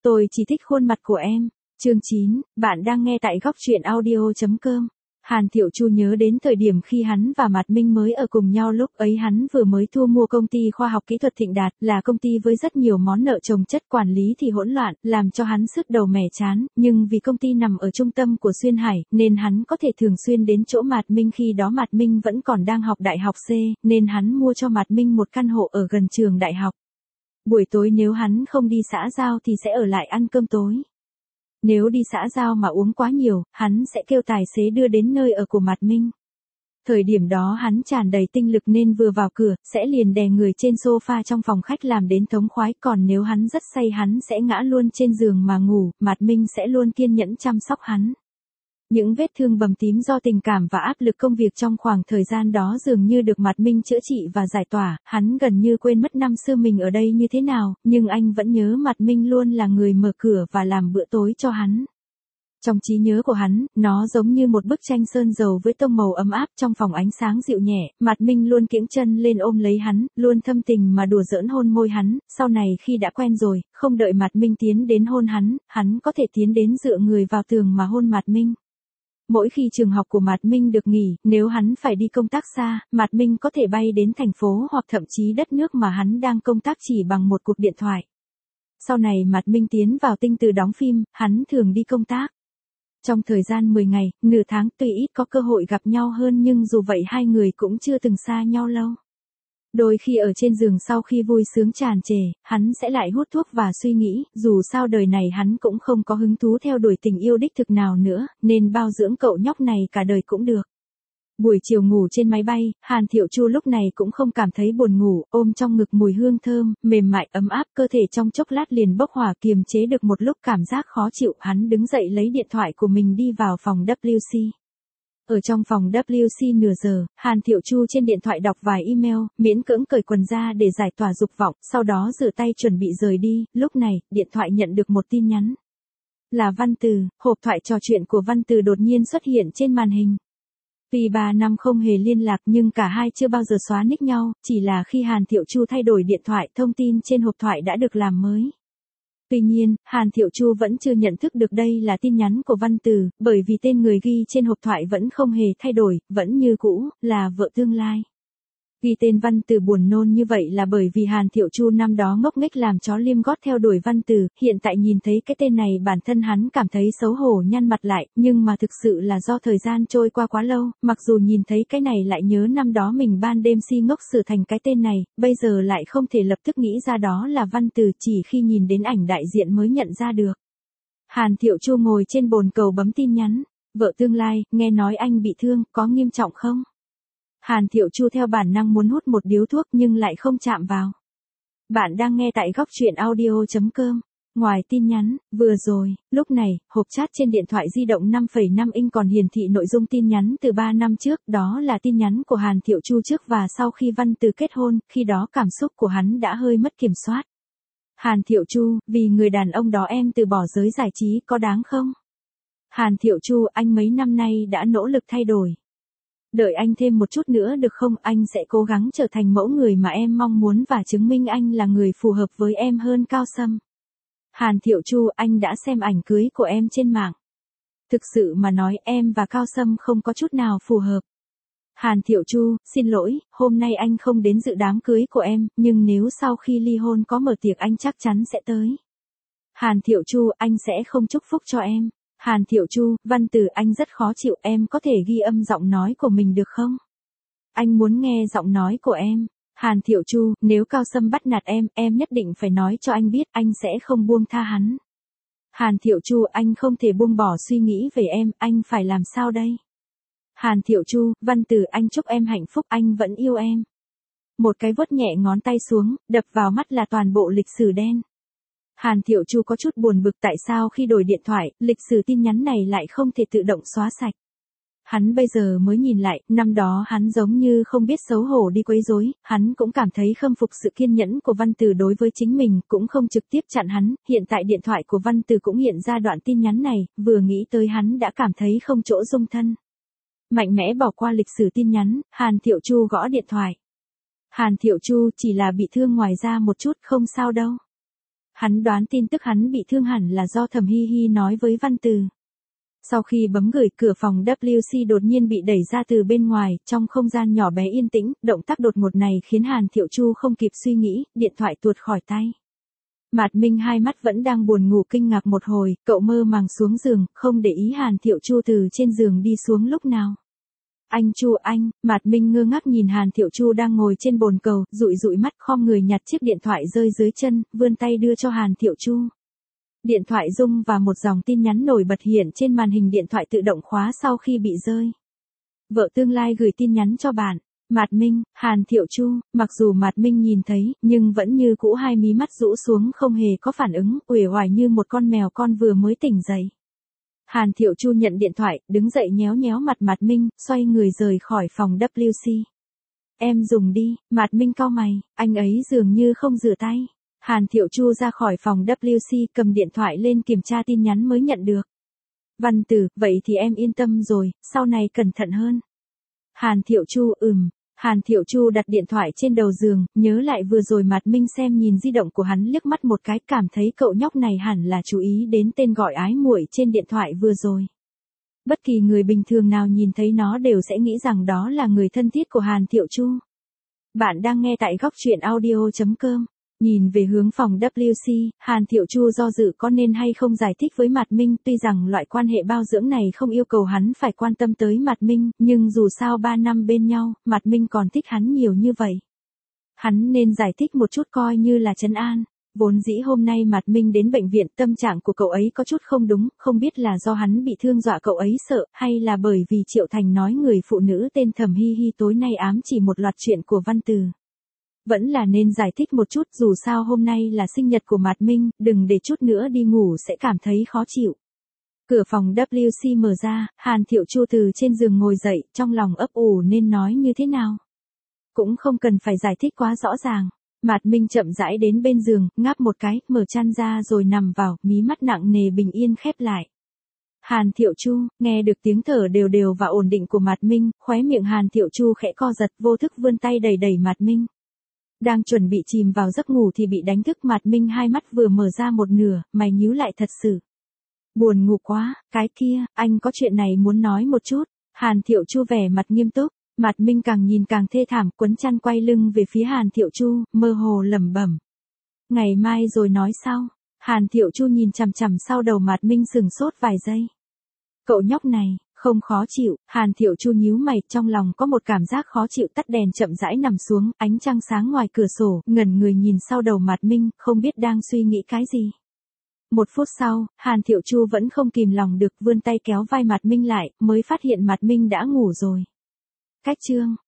Tôi chỉ thích khuôn mặt của em. Chương 9, bạn đang nghe tại góc truyện audio.com. Hàn Thiệu Chu nhớ đến thời điểm khi hắn và Mạt Minh mới ở cùng nhau, lúc ấy hắn vừa mới thu mua công ty khoa học kỹ thuật Thịnh Đạt, là công ty với rất nhiều món nợ chồng chất, quản lý thì hỗn loạn, làm cho hắn sứt đầu mẻ chán, nhưng vì công ty nằm ở trung tâm của Xuyên Hải, nên hắn có thể thường xuyên đến chỗ Mạt Minh. Khi đó Mạt Minh vẫn còn đang học đại học C, nên hắn mua cho Mạt Minh một căn hộ ở gần trường đại học. Buổi tối nếu hắn không đi xã giao thì sẽ ở lại ăn cơm tối. Nếu đi xã giao mà uống quá nhiều, hắn sẽ kêu tài xế đưa đến nơi ở của Mạt Minh. Thời điểm đó hắn tràn đầy tinh lực nên vừa vào cửa, sẽ liền đè người trên sofa trong phòng khách làm đến thống khoái, còn nếu hắn rất say hắn sẽ ngã luôn trên giường mà ngủ, Mạt Minh sẽ luôn kiên nhẫn chăm sóc hắn. Những vết thương bầm tím do tình cảm và áp lực công việc trong khoảng thời gian đó dường như được Mạt Minh chữa trị và giải tỏa, hắn gần như quên mất năm xưa mình ở đây như thế nào, nhưng anh vẫn nhớ Mạt Minh luôn là người mở cửa và làm bữa tối cho hắn. Trong trí nhớ của hắn, nó giống như một bức tranh sơn dầu với tông màu ấm áp trong phòng ánh sáng dịu nhẹ, Mạt Minh luôn kiễng chân lên ôm lấy hắn, luôn thâm tình mà đùa giỡn hôn môi hắn, sau này khi đã quen rồi, không đợi Mạt Minh tiến đến hôn hắn có thể tiến đến dựa người vào tường mà hôn Mạt Minh. Mỗi khi trường học của Mạt Minh được nghỉ, nếu hắn phải đi công tác xa, Mạt Minh có thể bay đến thành phố hoặc thậm chí đất nước mà hắn đang công tác chỉ bằng một cuộc điện thoại. Sau này Mạt Minh tiến vào Tinh Từ đóng phim, hắn thường đi công tác. Trong thời gian 10 ngày, nửa tháng tuy ít có cơ hội gặp nhau hơn nhưng dù vậy hai người cũng chưa từng xa nhau lâu. Đôi khi ở trên giường sau khi vui sướng tràn trề, hắn sẽ lại hút thuốc và suy nghĩ, dù sao đời này hắn cũng không có hứng thú theo đuổi tình yêu đích thực nào nữa, nên bao dưỡng cậu nhóc này cả đời cũng được. Buổi chiều ngủ trên máy bay, Hàn Thiệu Chu lúc này cũng không cảm thấy buồn ngủ, ôm trong ngực mùi hương thơm, mềm mại ấm áp, cơ thể trong chốc lát liền bốc hỏa, kiềm chế được một lúc cảm giác khó chịu, hắn đứng dậy lấy điện thoại của mình đi vào phòng WC. Ở trong phòng WC nửa giờ, Hàn Thiệu Chu trên điện thoại đọc vài email, miễn cưỡng cởi quần ra để giải tỏa dục vọng, sau đó rửa tay chuẩn bị rời đi, lúc này, điện thoại nhận được một tin nhắn. Là Văn Từ, hộp thoại trò chuyện của Văn Từ đột nhiên xuất hiện trên màn hình. Tuy 3 năm không hề liên lạc nhưng cả hai chưa bao giờ xóa nick nhau, chỉ là khi Hàn Thiệu Chu thay đổi điện thoại, thông tin trên hộp thoại đã được làm mới. Tuy nhiên, Hàn Thiệu Chu vẫn chưa nhận thức được đây là tin nhắn của Văn Từ, bởi vì tên người ghi trên hộp thoại vẫn không hề thay đổi, vẫn như cũ, là vợ tương lai. Ghi tên Văn Từ buồn nôn như vậy là bởi vì Hàn Thiệu Chu năm đó ngốc nghếch làm chó liêm gót theo đuổi Văn Từ, hiện tại nhìn thấy cái tên này bản thân hắn cảm thấy xấu hổ nhăn mặt lại, nhưng mà thực sự là do thời gian trôi qua quá lâu, mặc dù nhìn thấy cái này lại nhớ năm đó mình ban đêm si ngốc sửa thành cái tên này, bây giờ lại không thể lập tức nghĩ ra đó là Văn Từ, chỉ khi nhìn đến ảnh đại diện mới nhận ra được. Hàn Thiệu Chu ngồi trên bồn cầu bấm tin nhắn, vợ tương lai, nghe nói anh bị thương, có nghiêm trọng không? Hàn Thiệu Chu theo bản năng muốn hút một điếu thuốc nhưng lại không chạm vào. Bạn đang nghe tại góc truyện audio.com. Ngoài tin nhắn, vừa rồi, lúc này, hộp chat trên điện thoại di động 5,5 inch còn hiển thị nội dung tin nhắn từ 3 năm trước, đó là tin nhắn của Hàn Thiệu Chu trước và sau khi Văn Từ kết hôn, khi đó cảm xúc của hắn đã hơi mất kiểm soát. Hàn Thiệu Chu, vì người đàn ông đó em từ bỏ giới giải trí có đáng không? Hàn Thiệu Chu, anh mấy năm nay đã nỗ lực thay đổi. Đợi anh thêm một chút nữa được không, anh sẽ cố gắng trở thành mẫu người mà em mong muốn và chứng minh anh là người phù hợp với em hơn Cao Sâm. Hàn Thiệu Chu, anh đã xem ảnh cưới của em trên mạng. Thực sự mà nói em và Cao Sâm không có chút nào phù hợp. Hàn Thiệu Chu, xin lỗi, hôm nay anh không đến dự đám cưới của em, nhưng nếu sau khi ly hôn có mở tiệc anh chắc chắn sẽ tới. Hàn Thiệu Chu, anh sẽ không chúc phúc cho em. Hàn Thiệu Chu, Văn Từ, anh rất khó chịu, em có thể ghi âm giọng nói của mình được không? Anh muốn nghe giọng nói của em. Hàn Thiệu Chu, nếu Cao Sâm bắt nạt em nhất định phải nói cho anh biết, anh sẽ không buông tha hắn. Hàn Thiệu Chu, anh không thể buông bỏ suy nghĩ về em, anh phải làm sao đây? Hàn Thiệu Chu, Văn Từ, anh chúc em hạnh phúc, anh vẫn yêu em. Một cái vuốt nhẹ ngón tay xuống, đập vào mắt là toàn bộ lịch sử đen. Hàn Thiệu Chu có chút buồn bực tại sao khi đổi điện thoại, lịch sử tin nhắn này lại không thể tự động xóa sạch. Hắn bây giờ mới nhìn lại, năm đó hắn giống như không biết xấu hổ đi quấy rối, hắn cũng cảm thấy khâm phục sự kiên nhẫn của Văn Từ đối với chính mình, cũng không trực tiếp chặn hắn, hiện tại điện thoại của Văn Từ cũng hiện ra đoạn tin nhắn này, vừa nghĩ tới hắn đã cảm thấy không chỗ dung thân. Mạnh mẽ bỏ qua lịch sử tin nhắn, Hàn Thiệu Chu gõ điện thoại. Hàn Thiệu Chu, chỉ là bị thương ngoài da một chút, không sao đâu. Hắn đoán tin tức hắn bị thương hẳn là do Thẩm Hi Hi nói với Văn Từ. Sau khi bấm gửi, cửa phòng WC đột nhiên bị đẩy ra từ bên ngoài, trong không gian nhỏ bé yên tĩnh, động tác đột ngột này khiến Hàn Thiệu Chu không kịp suy nghĩ, điện thoại tuột khỏi tay. Mạt Minh hai mắt vẫn đang buồn ngủ kinh ngạc một hồi, cậu mơ màng xuống giường, không để ý Hàn Thiệu Chu từ trên giường đi xuống lúc nào. Anh Chu anh, Mạt Minh ngơ ngác nhìn Hàn Thiệu Chu đang ngồi trên bồn cầu, dụi dụi mắt khom người nhặt chiếc điện thoại rơi dưới chân, vươn tay đưa cho Hàn Thiệu Chu. Điện thoại rung và một dòng tin nhắn nổi bật hiện trên màn hình điện thoại tự động khóa sau khi bị rơi. Vợ tương lai gửi tin nhắn cho bạn. Mạt Minh, Hàn Thiệu Chu, mặc dù Mạt Minh nhìn thấy, nhưng vẫn như cũ hai mí mắt rũ xuống không hề có phản ứng, uể oải như một con mèo con vừa mới tỉnh dậy. Hàn Thiệu Chu nhận điện thoại, đứng dậy nhéo nhéo mặt Mạt Minh, xoay người rời khỏi phòng WC. Em dùng đi, Mạt Minh cau mày, anh ấy dường như không rửa tay. Hàn Thiệu Chu ra khỏi phòng WC, cầm điện thoại lên kiểm tra tin nhắn mới nhận được. Văn Từ, vậy thì em yên tâm rồi, sau này cẩn thận hơn. Hàn Thiệu Chu, Hàn Thiệu Chu đặt điện thoại trên đầu giường, nhớ lại vừa rồi Mạt Minh xem nhìn di động của hắn liếc mắt một cái, cảm thấy cậu nhóc này hẳn là chú ý đến tên gọi ái muội trên điện thoại vừa rồi. Bất kỳ người bình thường nào nhìn thấy nó đều sẽ nghĩ rằng đó là người thân thiết của Hàn Thiệu Chu. Bạn đang nghe tại góc truyện audio.com. Nhìn về hướng phòng WC, Hàn Thiệu Chu do dự có nên hay không giải thích với Mạt Minh, tuy rằng loại quan hệ bao dưỡng này không yêu cầu hắn phải quan tâm tới Mạt Minh, nhưng dù sao 3 năm bên nhau, Mạt Minh còn thích hắn nhiều như vậy. Hắn nên giải thích một chút coi như là trấn an. Vốn dĩ hôm nay Mạt Minh đến bệnh viện, tâm trạng của cậu ấy có chút không đúng, không biết là do hắn bị thương dọa cậu ấy sợ, hay là bởi vì Triệu Thành nói người phụ nữ tên Thẩm Hi Hi tối nay ám chỉ một loạt chuyện của Văn Từ. Vẫn là nên giải thích một chút, dù sao hôm nay là sinh nhật của Mạt Minh, đừng để chút nữa đi ngủ sẽ cảm thấy khó chịu. Cửa phòng WC mở ra, Hàn Thiệu Chu từ trên giường ngồi dậy, trong lòng ấp ủ nên nói như thế nào. Cũng không cần phải giải thích quá rõ ràng. Mạt Minh chậm rãi đến bên giường, ngáp một cái, mở chăn ra rồi nằm vào, mí mắt nặng nề bình yên khép lại. Hàn Thiệu Chu, nghe được tiếng thở đều đều và ổn định của Mạt Minh, khóe miệng Hàn Thiệu Chu khẽ co giật, vô thức vươn tay đẩy đẩy Mạt Minh. Đang chuẩn bị chìm vào giấc ngủ thì bị đánh thức. Mạt Minh hai mắt vừa mở ra một nửa, mày nhíu lại thật sự. Buồn ngủ quá, cái kia, anh có chuyện này muốn nói một chút. Hàn Thiệu Chu vẻ mặt nghiêm túc. Mạt Minh càng nhìn càng thê thảm, quấn chăn quay lưng về phía Hàn Thiệu Chu, mơ hồ lẩm bẩm. Ngày mai rồi nói sau. Hàn Thiệu Chu nhìn chằm chằm sau đầu Mạt Minh sừng sốt vài giây. Cậu nhóc này, không khó chịu. Hàn Thiệu Chu nhíu mày, trong lòng có một cảm giác khó chịu, tắt đèn chậm rãi nằm xuống, ánh trăng sáng ngoài cửa sổ, ngẩn người nhìn sau đầu Mạt Minh, không biết đang suy nghĩ cái gì. Một phút sau, Hàn Thiệu Chu vẫn không kìm lòng được, vươn tay kéo vai Mạt Minh lại, mới phát hiện Mạt Minh đã ngủ rồi. Cách chương